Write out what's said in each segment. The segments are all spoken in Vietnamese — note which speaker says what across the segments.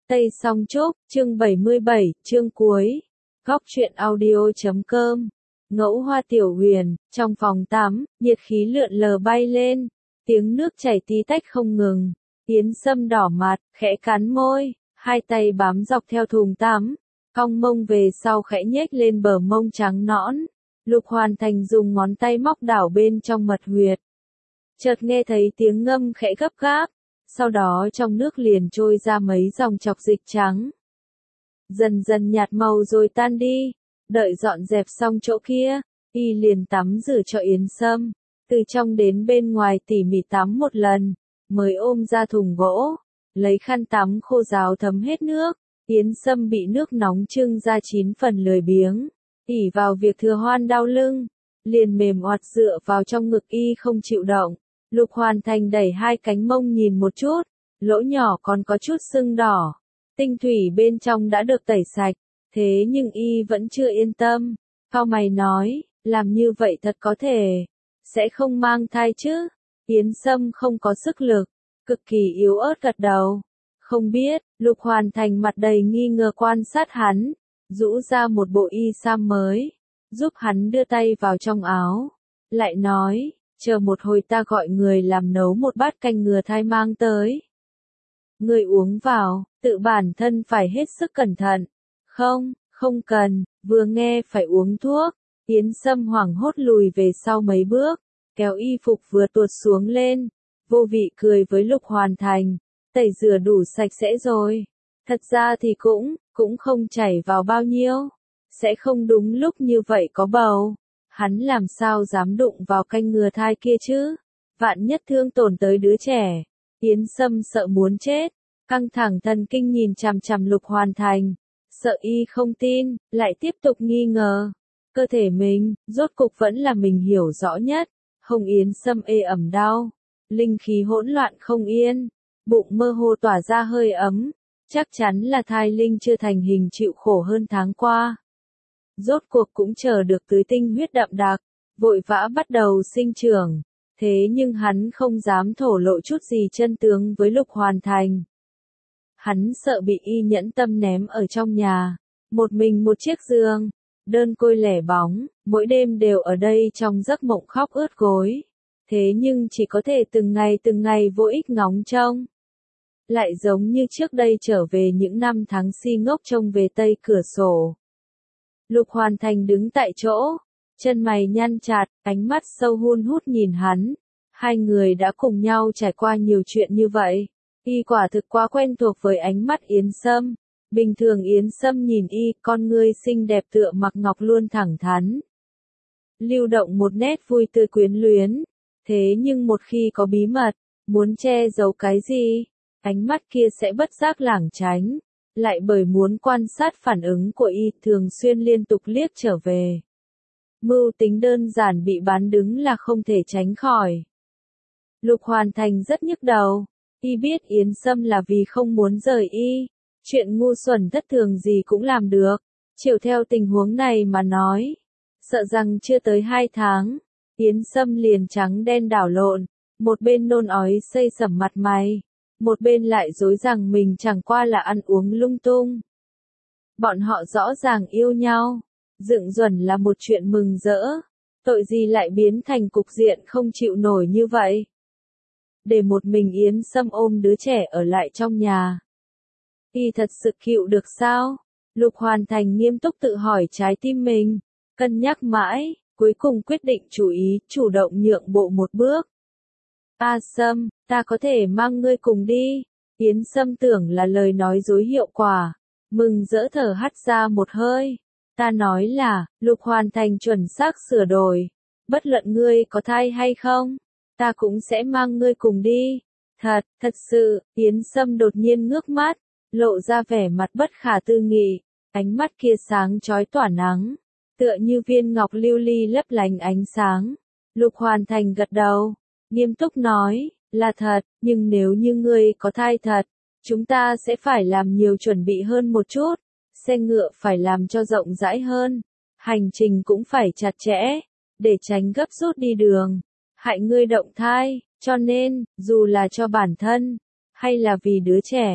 Speaker 1: Tây Song Trúc, chương 77, chương cuối. Góc truyện audio.com. Ngẫu Hoa Tiểu Huyền, trong phòng tắm, nhiệt khí lượn lờ bay lên, tiếng nước chảy tí tách không ngừng. Yến Sâm đỏ mặt, khẽ cắn môi, hai tay bám dọc theo thùng tắm, cong mông về sau khẽ nhếch lên bờ mông trắng nõn. Lục Hoàn Thành dùng ngón tay móc đảo bên trong mật huyệt. Chợt nghe thấy tiếng ngâm khẽ gấp gáp, sau đó trong nước liền trôi ra mấy dòng chọc dịch trắng. Dần dần nhạt màu rồi tan đi, đợi dọn dẹp xong chỗ kia, y liền tắm rửa cho Yến Sâm, từ trong đến bên ngoài tỉ mỉ tắm một lần, mới ôm ra thùng gỗ, lấy khăn tắm khô ráo thấm hết nước. Yến Sâm bị nước nóng trưng ra 9 phần lười biếng, ỉ vào việc thừa hoan đau lưng, liền mềm oặt dựa vào trong ngực y không chịu động. Lục Hoàn Thành đẩy hai cánh mông nhìn một chút, lỗ nhỏ còn có chút sưng đỏ, tinh thủy bên trong đã được tẩy sạch, thế nhưng y vẫn chưa yên tâm, cau mày nói, làm như vậy thật có thể sẽ không mang thai chứ? Yến Sâm không có sức lực, cực kỳ yếu ớt gật đầu. Không biết. Lục Hoàn Thành mặt đầy nghi ngờ quan sát hắn, rũ ra một bộ y sam mới, giúp hắn đưa tay vào trong áo, lại nói, chờ một hồi ta gọi người làm nấu một bát canh ngừa thai mang tới. Người uống vào, tự bản thân phải hết sức cẩn thận. Không cần, vừa nghe phải uống thuốc, Yến Sâm hoảng hốt lùi về sau mấy bước, kéo y phục vừa tuột xuống lên, vô vị cười với Lục Hoàn Thành, tẩy rửa đủ sạch sẽ rồi. Thật ra thì cũng không chảy vào bao nhiêu, sẽ không đúng lúc như vậy có bầu. Hắn làm sao dám đụng vào canh ngừa thai kia chứ? Vạn nhất thương tổn tới đứa trẻ. Yến Sâm sợ muốn chết, căng thẳng thần kinh nhìn chằm chằm Lục Hoàn Thành, sợ y không tin, lại tiếp tục nghi ngờ. Cơ thể mình, rốt cục vẫn là mình hiểu rõ nhất. Hồng Yến Sâm ê ẩm đau, linh khí hỗn loạn không yên, bụng mơ hồ tỏa ra hơi ấm, chắc chắn là thai linh chưa thành hình chịu khổ hơn tháng qua. Rốt cuộc cũng chờ được tưới tinh huyết đậm đặc, vội vã bắt đầu sinh trưởng, thế nhưng hắn không dám thổ lộ chút gì chân tướng với Lục Hoàn Thành. Hắn sợ bị y nhẫn tâm ném ở trong nhà, một mình một chiếc giường, đơn côi lẻ bóng, mỗi đêm đều ở đây trong giấc mộng khóc ướt gối. Thế nhưng chỉ có thể từng ngày vô ích ngóng trông. Lại giống như trước đây trở về những năm tháng si ngốc trông về tây cửa sổ. Lục Hoàn Thành đứng tại chỗ, chân mày nhăn chặt, ánh mắt sâu hun hút nhìn hắn. Hai người đã cùng nhau trải qua nhiều chuyện như vậy. Y quả thực quá quen thuộc với ánh mắt Yến Sâm. Bình thường Yến Sâm nhìn y, con ngươi xinh đẹp tựa mặc ngọc luôn thẳng thắn. Lưu động một nét vui tươi quyến luyến. Thế nhưng một khi có bí mật, muốn che giấu cái gì, ánh mắt kia sẽ bất giác lảng tránh. Lại bởi muốn quan sát phản ứng của y thường xuyên liên tục liếc trở về. Mưu tính đơn giản bị bán đứng là không thể tránh khỏi. Lục Hoàn Thành rất nhức đầu. Y biết Yến Sâm là vì không muốn rời y. Chuyện ngu xuẩn thất thường gì cũng làm được. Chiều theo tình huống này mà nói. Sợ rằng chưa tới 2 tháng. Yến Sâm liền trắng đen đảo lộn. Một bên nôn ói xây sẩm mặt mày. Một bên lại dối rằng mình chẳng qua là ăn uống lung tung. Bọn họ rõ ràng yêu nhau. Dựng duẩn là một chuyện mừng rỡ. Tội gì lại biến thành cục diện không chịu nổi như vậy. Để một mình Yến Sâm ôm đứa trẻ ở lại trong nhà. Y thật sự chịu được sao? Lục Hoàn Thành nghiêm túc tự hỏi trái tim mình. Cân nhắc mãi, cuối cùng quyết định chú ý, chủ động nhượng bộ một bước. Sâm, ta có thể mang ngươi cùng đi. Yến Sâm tưởng là lời nói dối hiệu quả. Mừng rỡ thở hắt ra một hơi. Ta nói là, Lục Hoàn Thành chuẩn xác sửa đổi. Bất luận ngươi có thai hay không, ta cũng sẽ mang ngươi cùng đi. Thật sự, Yến Sâm đột nhiên ngước mắt, lộ ra vẻ mặt bất khả tư nghị. Ánh mắt kia sáng chói tỏa nắng, tựa như viên ngọc lưu ly lấp lánh ánh sáng. Lục Hoàn Thành gật đầu, nghiêm túc nói, là thật, nhưng nếu như ngươi có thai thật, chúng ta sẽ phải làm nhiều chuẩn bị hơn một chút. Xe ngựa phải làm cho rộng rãi hơn, hành trình cũng phải chặt chẽ, để tránh gấp rút đi đường, hại ngươi động thai, cho nên, dù là cho bản thân, hay là vì đứa trẻ,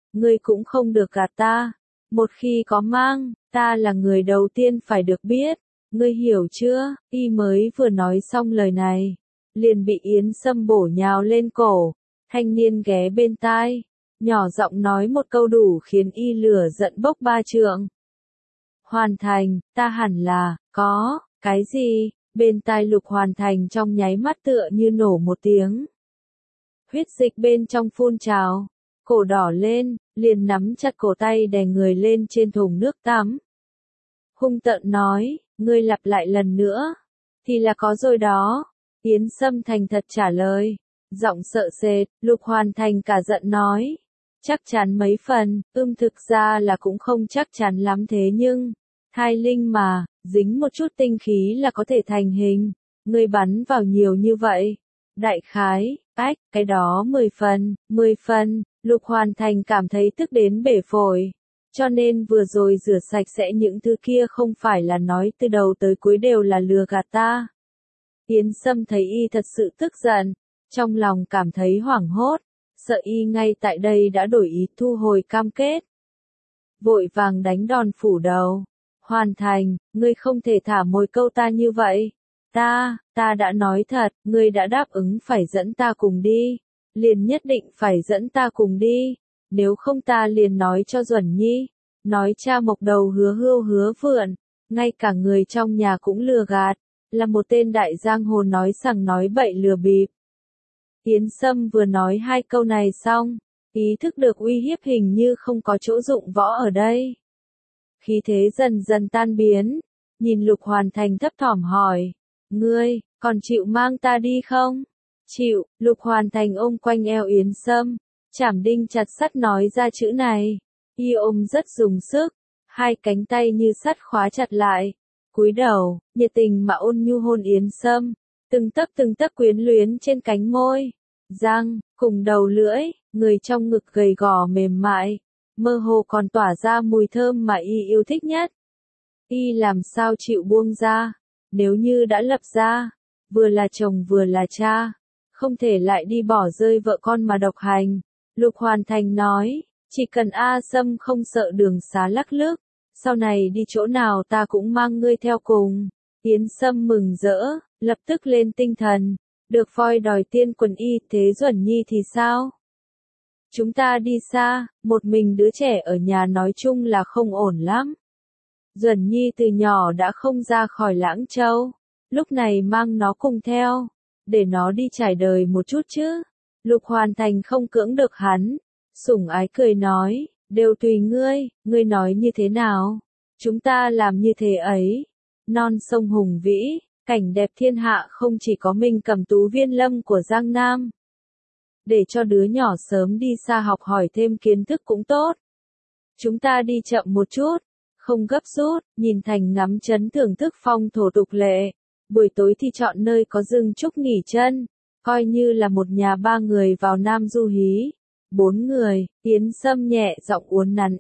Speaker 1: ngươi cũng không được gạt ta. Một khi có mang, ta là người đầu tiên phải được biết. Ngươi hiểu chưa? Y mới vừa nói xong lời này, liền bị Yến Sâm bổ nhào lên cổ. Thanh niên ghé bên tai, nhỏ giọng nói một câu đủ khiến y lửa giận bốc ba trượng. Hoàn Thành, ta hẳn là, có, cái gì? Bên tai Lục Hoàn Thành trong nháy mắt tựa như nổ một tiếng. Huyết dịch bên trong phun trào, cổ đỏ lên, liền nắm chặt cổ tay đè người lên trên thùng nước tắm. Hung tợn nói, ngươi lặp lại lần nữa, thì là có rồi đó. Yến Sâm thành thật trả lời, giọng sợ sệt. Lục Hoàn Thành cả giận nói, chắc chắn mấy phần, thực ra là cũng không chắc chắn lắm thế nhưng, thai linh mà, dính một chút tinh khí là có thể thành hình, ngươi bắn vào nhiều như vậy. Đại khái, cái đó 10 phần, Lục Hoàn Thành cảm thấy tức đến bể phổi. Cho nên vừa rồi rửa sạch sẽ những thứ kia không phải là nói từ đầu tới cuối đều là lừa gạt ta. Yến Sâm thấy y thật sự tức giận, trong lòng cảm thấy hoảng hốt, sợ y ngay tại đây đã đổi ý thu hồi cam kết. Vội vàng đánh đòn phủ đầu. Hoàn Thành, ngươi không thể thả mồi câu ta như vậy. Ta đã nói thật, ngươi đã đáp ứng phải dẫn ta cùng đi. Liền nhất định phải dẫn ta cùng đi. Nếu không ta liền nói cho Duẩn Nhi. Nói cha mộc đầu hứa hưu hứa vượn. Ngay cả người trong nhà cũng lừa gạt. Là một tên đại giang hồ nói sằng nói bậy lừa bịp. Yến Sâm vừa nói hai câu này xong. Ý thức được uy hiếp hình như không có chỗ dụng võ ở đây. Khí thế dần dần tan biến. Nhìn Lục Hoàn Thành thấp thỏm hỏi. Ngươi, còn chịu mang ta đi không? Chịu. Lục Hoàn Thành ôm quanh eo Yến Sâm. Chảm đinh chặt sắt nói ra chữ này. Y ôm rất dùng sức. Hai cánh tay như sắt khóa chặt lại. Cúi đầu, nhiệt tình mà ôn nhu hôn Yến Sâm. Từng tấc quyến luyến trên cánh môi. Răng, cùng đầu lưỡi, người trong ngực gầy gò mềm mại. Mơ hồ còn tỏa ra mùi thơm mà y yêu thích nhất. Y làm sao chịu buông ra. Nếu như đã lập ra, vừa là chồng vừa là cha, không thể lại đi bỏ rơi vợ con mà độc hành. Lục Hoàn Thành nói, chỉ cần A Sâm không sợ đường xá lắc lước, sau này đi chỗ nào ta cũng mang ngươi theo cùng. Yến Sâm mừng rỡ, lập tức lên tinh thần, được voi đòi tiên quần y, thế Duẩn Nhi thì sao? Chúng ta đi xa, một mình đứa trẻ ở nhà nói chung là không ổn lắm. Duẩn Nhi từ nhỏ đã không ra khỏi Lãng Châu, lúc này mang nó cùng theo, để nó đi trải đời một chút chứ. Lục Hoàn Thành không cưỡng được hắn, sủng ái cười nói, đều tùy ngươi nói như thế nào, chúng ta làm như thế ấy. Non sông hùng vĩ, cảnh đẹp thiên hạ không chỉ có Minh Cẩm Tú Viên Lâm của Giang Nam. Để cho đứa nhỏ sớm đi xa học hỏi thêm kiến thức cũng tốt. Chúng ta đi chậm một chút, không gấp rút, nhìn Thành ngắm trấn thưởng thức phong thổ tục lệ. Buổi tối thì chọn nơi có rừng trúc nghỉ chân, coi như là một nhà ba người vào Nam du hí. 4 người, Yến Sâm nhẹ giọng uốn nắn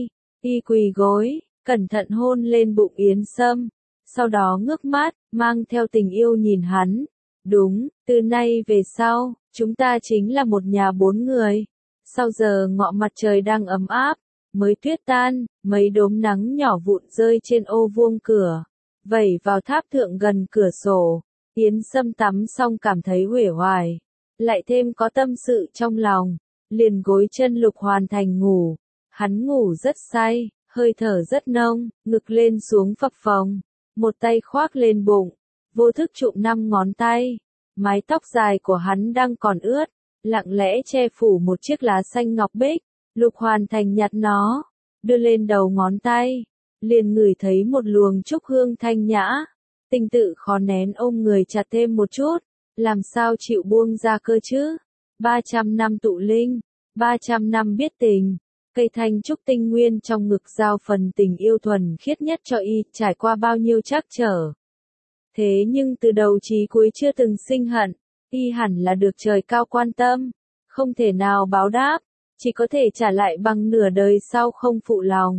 Speaker 1: y quỳ gối, cẩn thận hôn lên bụng Yến Sâm, sau đó ngước mắt, mang theo tình yêu nhìn hắn. Đúng, từ nay về sau, chúng ta chính là một nhà 4 người. Sau giờ ngọ mặt trời đang ấm áp, mới tuyết tan, mấy đốm nắng nhỏ vụn rơi trên ô vuông cửa, vẩy vào tháp thượng gần cửa sổ. Yến Sâm tắm xong cảm thấy uể oải, lại thêm có tâm sự trong lòng, liền gối chân Lục Hoàn Thành ngủ. Hắn ngủ rất say, hơi thở rất nông, ngực lên xuống phập phồng, một tay khoác lên bụng, vô thức chụm 5 ngón tay. Mái tóc dài của hắn đang còn ướt, lặng lẽ che phủ một chiếc lá xanh ngọc bích. Lục Hoàn Thành nhặt nó, đưa lên đầu ngón tay, liền ngửi thấy một luồng trúc hương thanh nhã. Tình tự khó nén ôm người chặt thêm một chút, làm sao chịu buông ra cơ chứ? 300 năm tụ linh, 300 năm biết tình, cây thanh trúc tinh nguyên trong ngực giao phần tình yêu thuần khiết nhất cho y, trải qua bao nhiêu trắc trở. Thế nhưng từ đầu chí cuối chưa từng sinh hận, y hẳn là được trời cao quan tâm, không thể nào báo đáp, chỉ có thể trả lại bằng nửa đời sau không phụ lòng.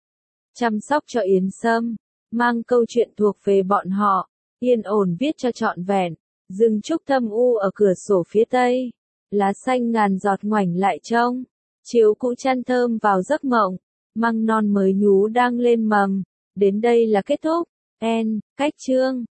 Speaker 1: Chăm sóc cho Yến Sâm, mang câu chuyện thuộc về bọn họ, yên ổn viết cho trọn vẹn. Rừng trúc thâm u ở cửa sổ phía tây, lá xanh ngàn giọt ngoảnh lại trông, chiếu cũ chăn thơm vào giấc mộng, măng non mới nhú đang lên mầm. Đến đây là kết thúc. End, cách chương.